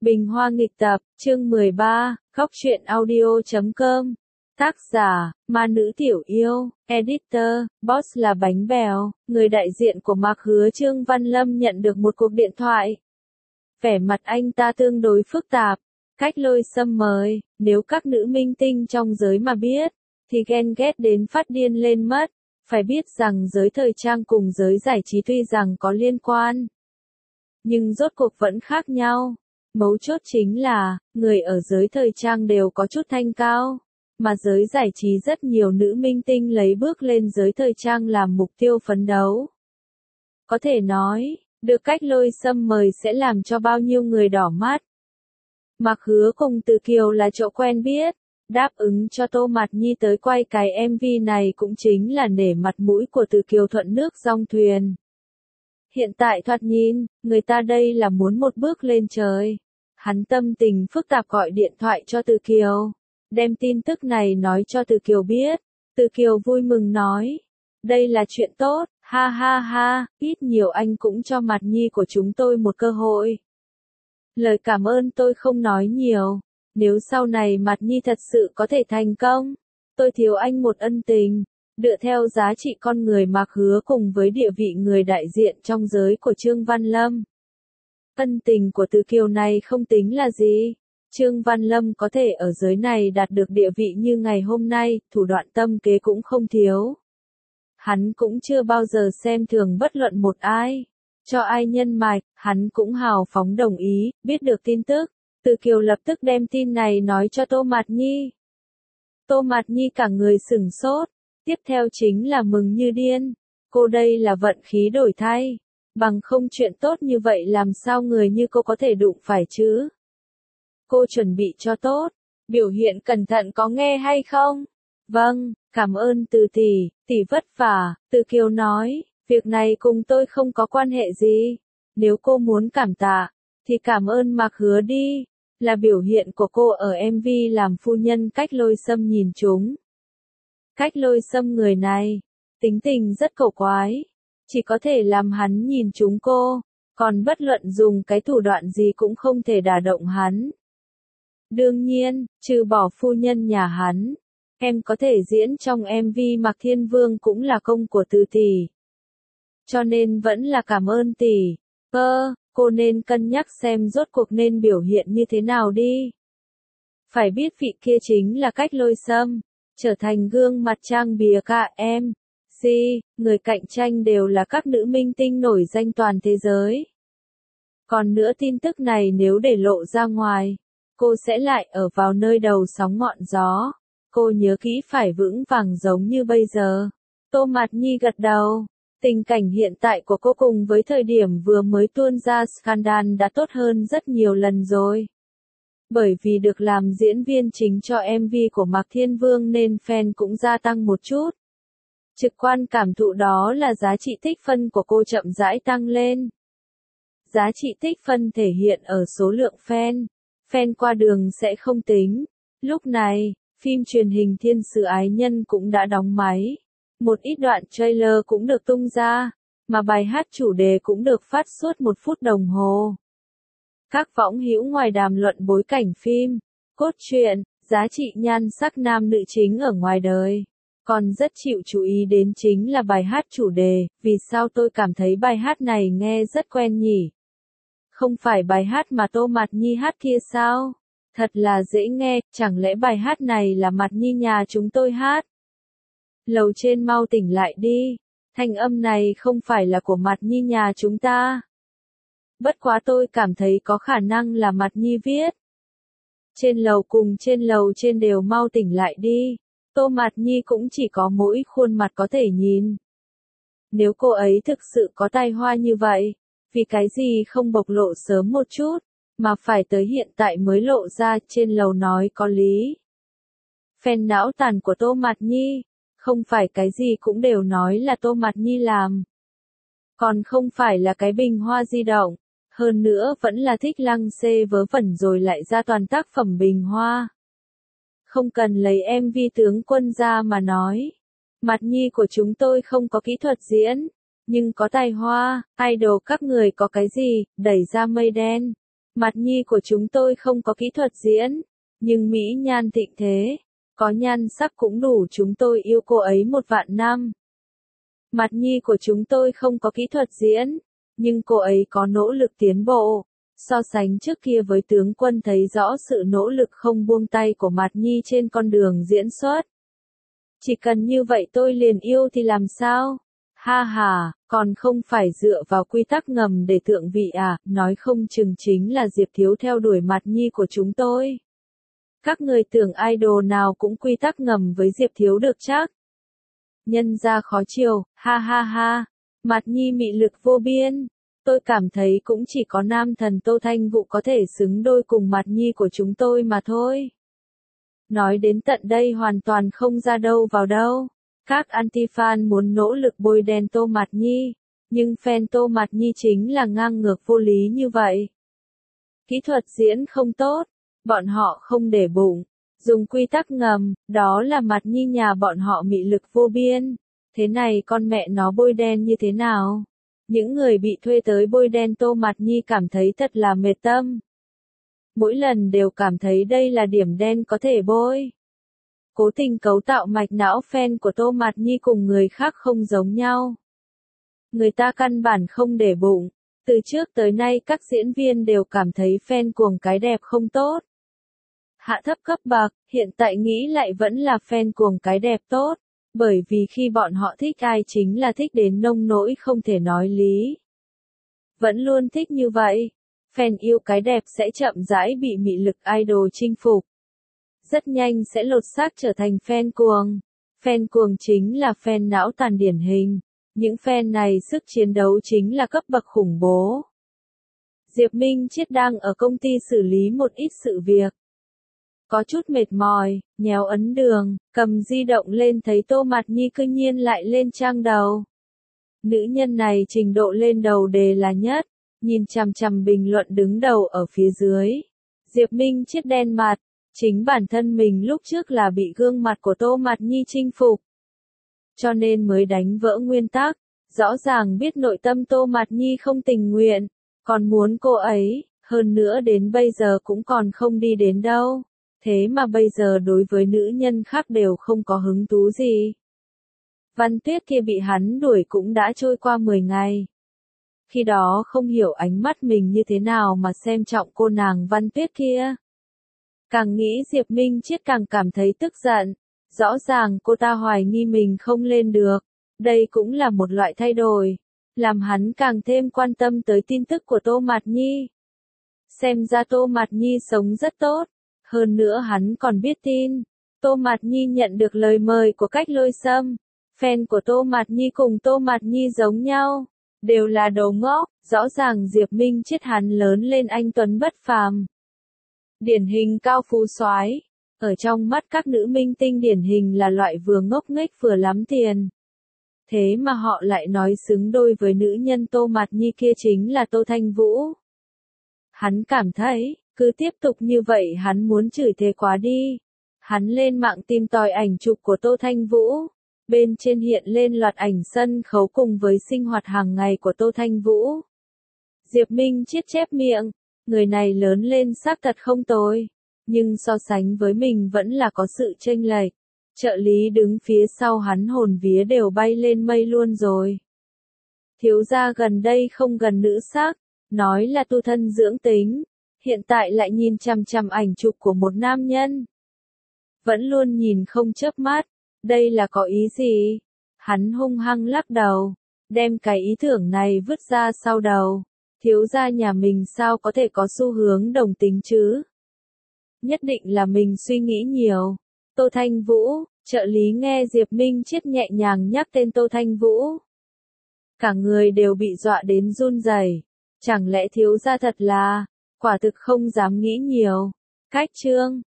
Bình Hoa nghịch tập, chương 13, Góc truyện audio.com. Tác giả, Ma Nữ Tiểu Yêu, Editor, Boss là bánh bèo, người đại diện của Mạc Hứa Trương Văn Lâm nhận được một cuộc điện thoại. Vẻ mặt anh ta tương đối phức tạp, Cách Lôi Sâm mời, nếu các nữ minh tinh trong giới mà biết, thì ghen ghét đến phát điên lên mất. Phải biết rằng giới thời trang cùng giới giải trí tuy rằng có liên quan, nhưng rốt cuộc vẫn khác nhau. Mấu chốt chính là, người ở giới thời trang đều có chút thanh cao, mà giới giải trí rất nhiều nữ minh tinh lấy bước lên giới thời trang làm mục tiêu phấn đấu. Có thể nói, được Cách Lôi Sâm mời sẽ làm cho bao nhiêu người đỏ mắt. Mạc Hứa cùng Từ Kiều là chỗ quen biết, đáp ứng cho Tô Mạt Nhi tới quay cái MV này cũng chính là nể mặt mũi của Từ Kiều thuận nước dong thuyền. Hiện tại thoạt nhìn, người ta đây là muốn một bước lên trời. Hắn tâm tình phức tạp gọi điện thoại cho Từ Kiều, đem tin tức này nói cho Từ Kiều biết. Từ Kiều vui mừng nói, đây là chuyện tốt, ha ha ha, ít nhiều anh cũng cho Mạt Nhi của chúng tôi một cơ hội. Lời cảm ơn tôi không nói nhiều, nếu sau này Mạt Nhi thật sự có thể thành công, tôi thiếu anh một ân tình. Dựa theo giá trị con người Mạc Hứa cùng với địa vị người đại diện trong giới của Trương Văn Lâm, ân tình của Từ Kiều này không tính là gì. Trương Văn Lâm có thể ở giới này đạt được địa vị như ngày hôm nay, thủ đoạn tâm kế cũng không thiếu. Hắn cũng chưa bao giờ xem thường bất luận một ai. Cho ai nhân mạch, hắn cũng hào phóng đồng ý. Biết được tin tức, Từ Kiều lập tức đem tin này nói cho Tô Mạt Nhi. Tô Mạt Nhi cả người sửng sốt. Tiếp theo chính là mừng như điên. Cô đây là vận khí đổi thay. Bằng không chuyện tốt như vậy làm sao người như cô có thể đụng phải chứ? Cô chuẩn bị cho tốt. Biểu hiện cẩn thận có nghe hay không? Vâng, cảm ơn Từ tỷ vất vả. Từ Kiều nói, việc này cùng tôi không có quan hệ gì. Nếu cô muốn cảm tạ, thì cảm ơn Mạc Hứa đi. Là biểu hiện của cô ở MV làm phu nhân Cách Lôi Sâm nhìn chúng. Cách Lôi Sâm người này, tính tình rất cổ quái, chỉ có thể làm hắn nhìn chúng cô, còn bất luận dùng cái thủ đoạn gì cũng không thể đả động hắn. Đương nhiên, trừ bỏ phu nhân nhà hắn, em có thể diễn trong MV Mạc Thiên Vương cũng là công của Từ tỷ. Cho nên vẫn là cảm ơn tỷ. Cô nên cân nhắc xem rốt cuộc nên biểu hiện như thế nào đi. Phải biết vị kia chính là Cách Lôi Sâm. Trở thành gương mặt trang bìa người cạnh tranh đều là các nữ minh tinh nổi danh toàn thế giới. Còn nữa tin tức này nếu để lộ ra ngoài, cô sẽ lại ở vào nơi đầu sóng ngọn gió. Cô nhớ kỹ phải vững vàng giống như bây giờ. Tô Mạt Nhi gật đầu. Tình cảnh hiện tại của cô cùng với thời điểm vừa mới tuôn ra scandal đã tốt hơn rất nhiều lần rồi. Bởi vì được làm diễn viên chính cho MV của Mạc Thiên Vương nên fan cũng gia tăng một chút. Trực quan cảm thụ đó là giá trị tích phân của cô chậm rãi tăng lên. Giá trị tích phân thể hiện ở số lượng fan. Fan qua đường sẽ không tính. Lúc này, phim truyền hình Thiên Sử Ái Nhân cũng đã đóng máy. Một ít đoạn trailer cũng được tung ra, mà bài hát chủ đề cũng được phát suốt 1 phút đồng hồ. Các võng hữu ngoài đàm luận bối cảnh phim, cốt truyện, giá trị nhan sắc nam nữ chính ở ngoài đời. Còn rất chịu chú ý đến chính là bài hát chủ đề, vì sao tôi cảm thấy bài hát này nghe rất quen nhỉ? Không phải bài hát mà Tô Mạt Nhi hát kia sao? Thật là dễ nghe, chẳng lẽ bài hát này là Mạt Nhi nhà chúng tôi hát? Lầu trên mau tỉnh lại đi, thanh âm này không phải là của Mạt Nhi nhà chúng ta. Bất quá tôi cảm thấy có khả năng là Mạt Nhi viết. Trên lầu cùng trên lầu trên đều mau tỉnh lại đi. Tô Mạt Nhi cũng chỉ có mỗi khuôn mặt có thể nhìn. Nếu cô ấy thực sự có tài hoa như vậy, vì cái gì không bộc lộ sớm một chút, mà phải tới hiện tại mới lộ ra. Trên lầu nói có lý. Fan não tàn của Tô Mạt Nhi, không phải cái gì cũng đều nói là Tô Mạt Nhi làm. Còn không phải là cái bình hoa di động. Hơn nữa vẫn là thích lăng xê vớ vẩn rồi lại ra toàn tác phẩm bình hoa. Không cần lấy MV Tướng Quân ra mà nói. Mạt Nhi của chúng tôi không có kỹ thuật diễn, nhưng có tài hoa. Idol các người có cái gì, đẩy ra mây đen. Mặt nhi của chúng tôi không có kỹ thuật diễn, nhưng mỹ nhan thịnh thế, có nhan sắc cũng đủ chúng tôi yêu cô ấy 1.000.000 năm. Mặt nhi của chúng tôi không có kỹ thuật diễn, nhưng cô ấy có nỗ lực tiến bộ. So sánh trước kia với tướng quân thấy rõ sự nỗ lực không buông tay của Mạt Nhi trên con đường diễn xuất. Chỉ cần như vậy tôi liền yêu thì làm sao? Ha ha, còn không phải dựa vào quy tắc ngầm để thượng vị à, nói không chừng chính là Diệp Thiếu theo đuổi Mạt Nhi của chúng tôi. Các người tưởng idol nào cũng quy tắc ngầm với Diệp Thiếu được chắc. Nhân ra khó chiều, ha ha ha, Mạt Nhi mị lực vô biên. Tôi cảm thấy cũng chỉ có nam thần Tô Thanh Vũ có thể xứng đôi cùng Mạt Nhi của chúng tôi mà thôi. Nói đến tận đây hoàn toàn không ra đâu vào đâu. Các anti-fan muốn nỗ lực bôi đen Tô Mạt Nhi, nhưng fan Tô Mạt Nhi chính là ngang ngược vô lý như vậy. Kỹ thuật diễn không tốt, bọn họ không để bụng, dùng quy tắc ngầm, đó là Mạt Nhi nhà bọn họ mị lực vô biên. Thế này con mẹ nó bôi đen như thế nào? Những người bị thuê tới bôi đen Tô Mạt Nhi cảm thấy thật là mệt tâm. Mỗi lần đều cảm thấy đây là điểm đen có thể bôi. Cố tình cấu tạo mạch não fan của Tô Mạt Nhi cùng người khác không giống nhau. Người ta căn bản không để bụng. Từ trước tới nay các diễn viên đều cảm thấy fan cuồng cái đẹp không tốt. Hạ thấp cấp bậc, hiện tại nghĩ lại vẫn là fan cuồng cái đẹp tốt. Bởi vì khi bọn họ thích ai chính là thích đến nông nỗi không thể nói lý. Vẫn luôn thích như vậy. Fan yêu cái đẹp sẽ chậm rãi bị mị lực idol chinh phục. Rất nhanh sẽ lột xác trở thành fan cuồng. Fan cuồng chính là fan não tàn điển hình. Những fan này sức chiến đấu chính là cấp bậc khủng bố. Diệp Minh Chiết đang ở công ty xử lý một ít sự việc. Có chút mệt mỏi, nhéo ấn đường, cầm di động lên thấy Tô Mạt Nhi cư nhiên lại lên trang đầu. Nữ nhân này trình độ lên đầu đề là nhất, nhìn chằm chằm bình luận đứng đầu ở phía dưới. Diệp Minh Chiết đen mặt, chính bản thân mình lúc trước là bị gương mặt của Tô Mạt Nhi chinh phục. Cho nên mới đánh vỡ nguyên tắc, rõ ràng biết nội tâm Tô Mạt Nhi không tình nguyện, còn muốn cô ấy, hơn nữa đến bây giờ cũng còn không đi đến đâu. Thế mà bây giờ đối với nữ nhân khác đều không có hứng thú gì. Văn Tuyết kia bị hắn đuổi cũng đã trôi qua 10 ngày. Khi đó không hiểu ánh mắt mình như thế nào mà xem trọng cô nàng Văn Tuyết kia. Càng nghĩ Diệp Minh Chiết càng cảm thấy tức giận. Rõ ràng cô ta hoài nghi mình không lên được. Đây cũng là một loại thay đổi. Làm hắn càng thêm quan tâm tới tin tức của Tô Mạt Nhi. Xem ra Tô Mạt Nhi sống rất tốt. Hơn nữa hắn còn biết tin. Tô Mạt Nhi nhận được lời mời của Cách Lôi Sâm. Fan của Tô Mạt Nhi cùng Tô Mạt Nhi giống nhau. Đều là đồ ngốc. Rõ ràng Diệp Minh Chiết hắn lớn lên anh tuấn bất phàm. Điển hình cao phú soái. Ở trong mắt các nữ minh tinh điển hình là loại vừa ngốc nghếch vừa lắm tiền. Thế mà họ lại nói xứng đôi với nữ nhân Tô Mạt Nhi kia chính là Tô Thanh Vũ. Hắn cảm thấy, cứ tiếp tục như vậy hắn muốn chửi thề quá đi. Hắn lên mạng tìm tòi ảnh chụp của Tô Thanh Vũ. Bên trên hiện lên loạt ảnh sân khấu cùng với sinh hoạt hàng ngày của Tô Thanh Vũ. Diệp Minh Chiết chép miệng, người này lớn lên xác thật không tồi. Nhưng so sánh với mình vẫn là có sự chênh lệch. Trợ lý đứng phía sau hắn hồn vía đều bay lên mây luôn rồi. Thiếu gia gần đây không gần nữ sắc, nói là tu thân dưỡng tính. Hiện tại lại nhìn chằm chằm ảnh chụp của một nam nhân. Vẫn luôn nhìn không chớp mắt. Đây là có ý gì? Hắn hung hăng lắc đầu. Đem cái ý tưởng này vứt ra sau đầu. Thiếu gia nhà mình sao có thể có xu hướng đồng tính chứ? Nhất định là mình suy nghĩ nhiều. Tô Thanh Vũ, trợ lý nghe Diệp Minh Chiết nhẹ nhàng nhắc tên Tô Thanh Vũ. Cả người đều bị dọa đến run rẩy. Chẳng lẽ thiếu gia thật là, quả thực không dám nghĩ nhiều. Cách chương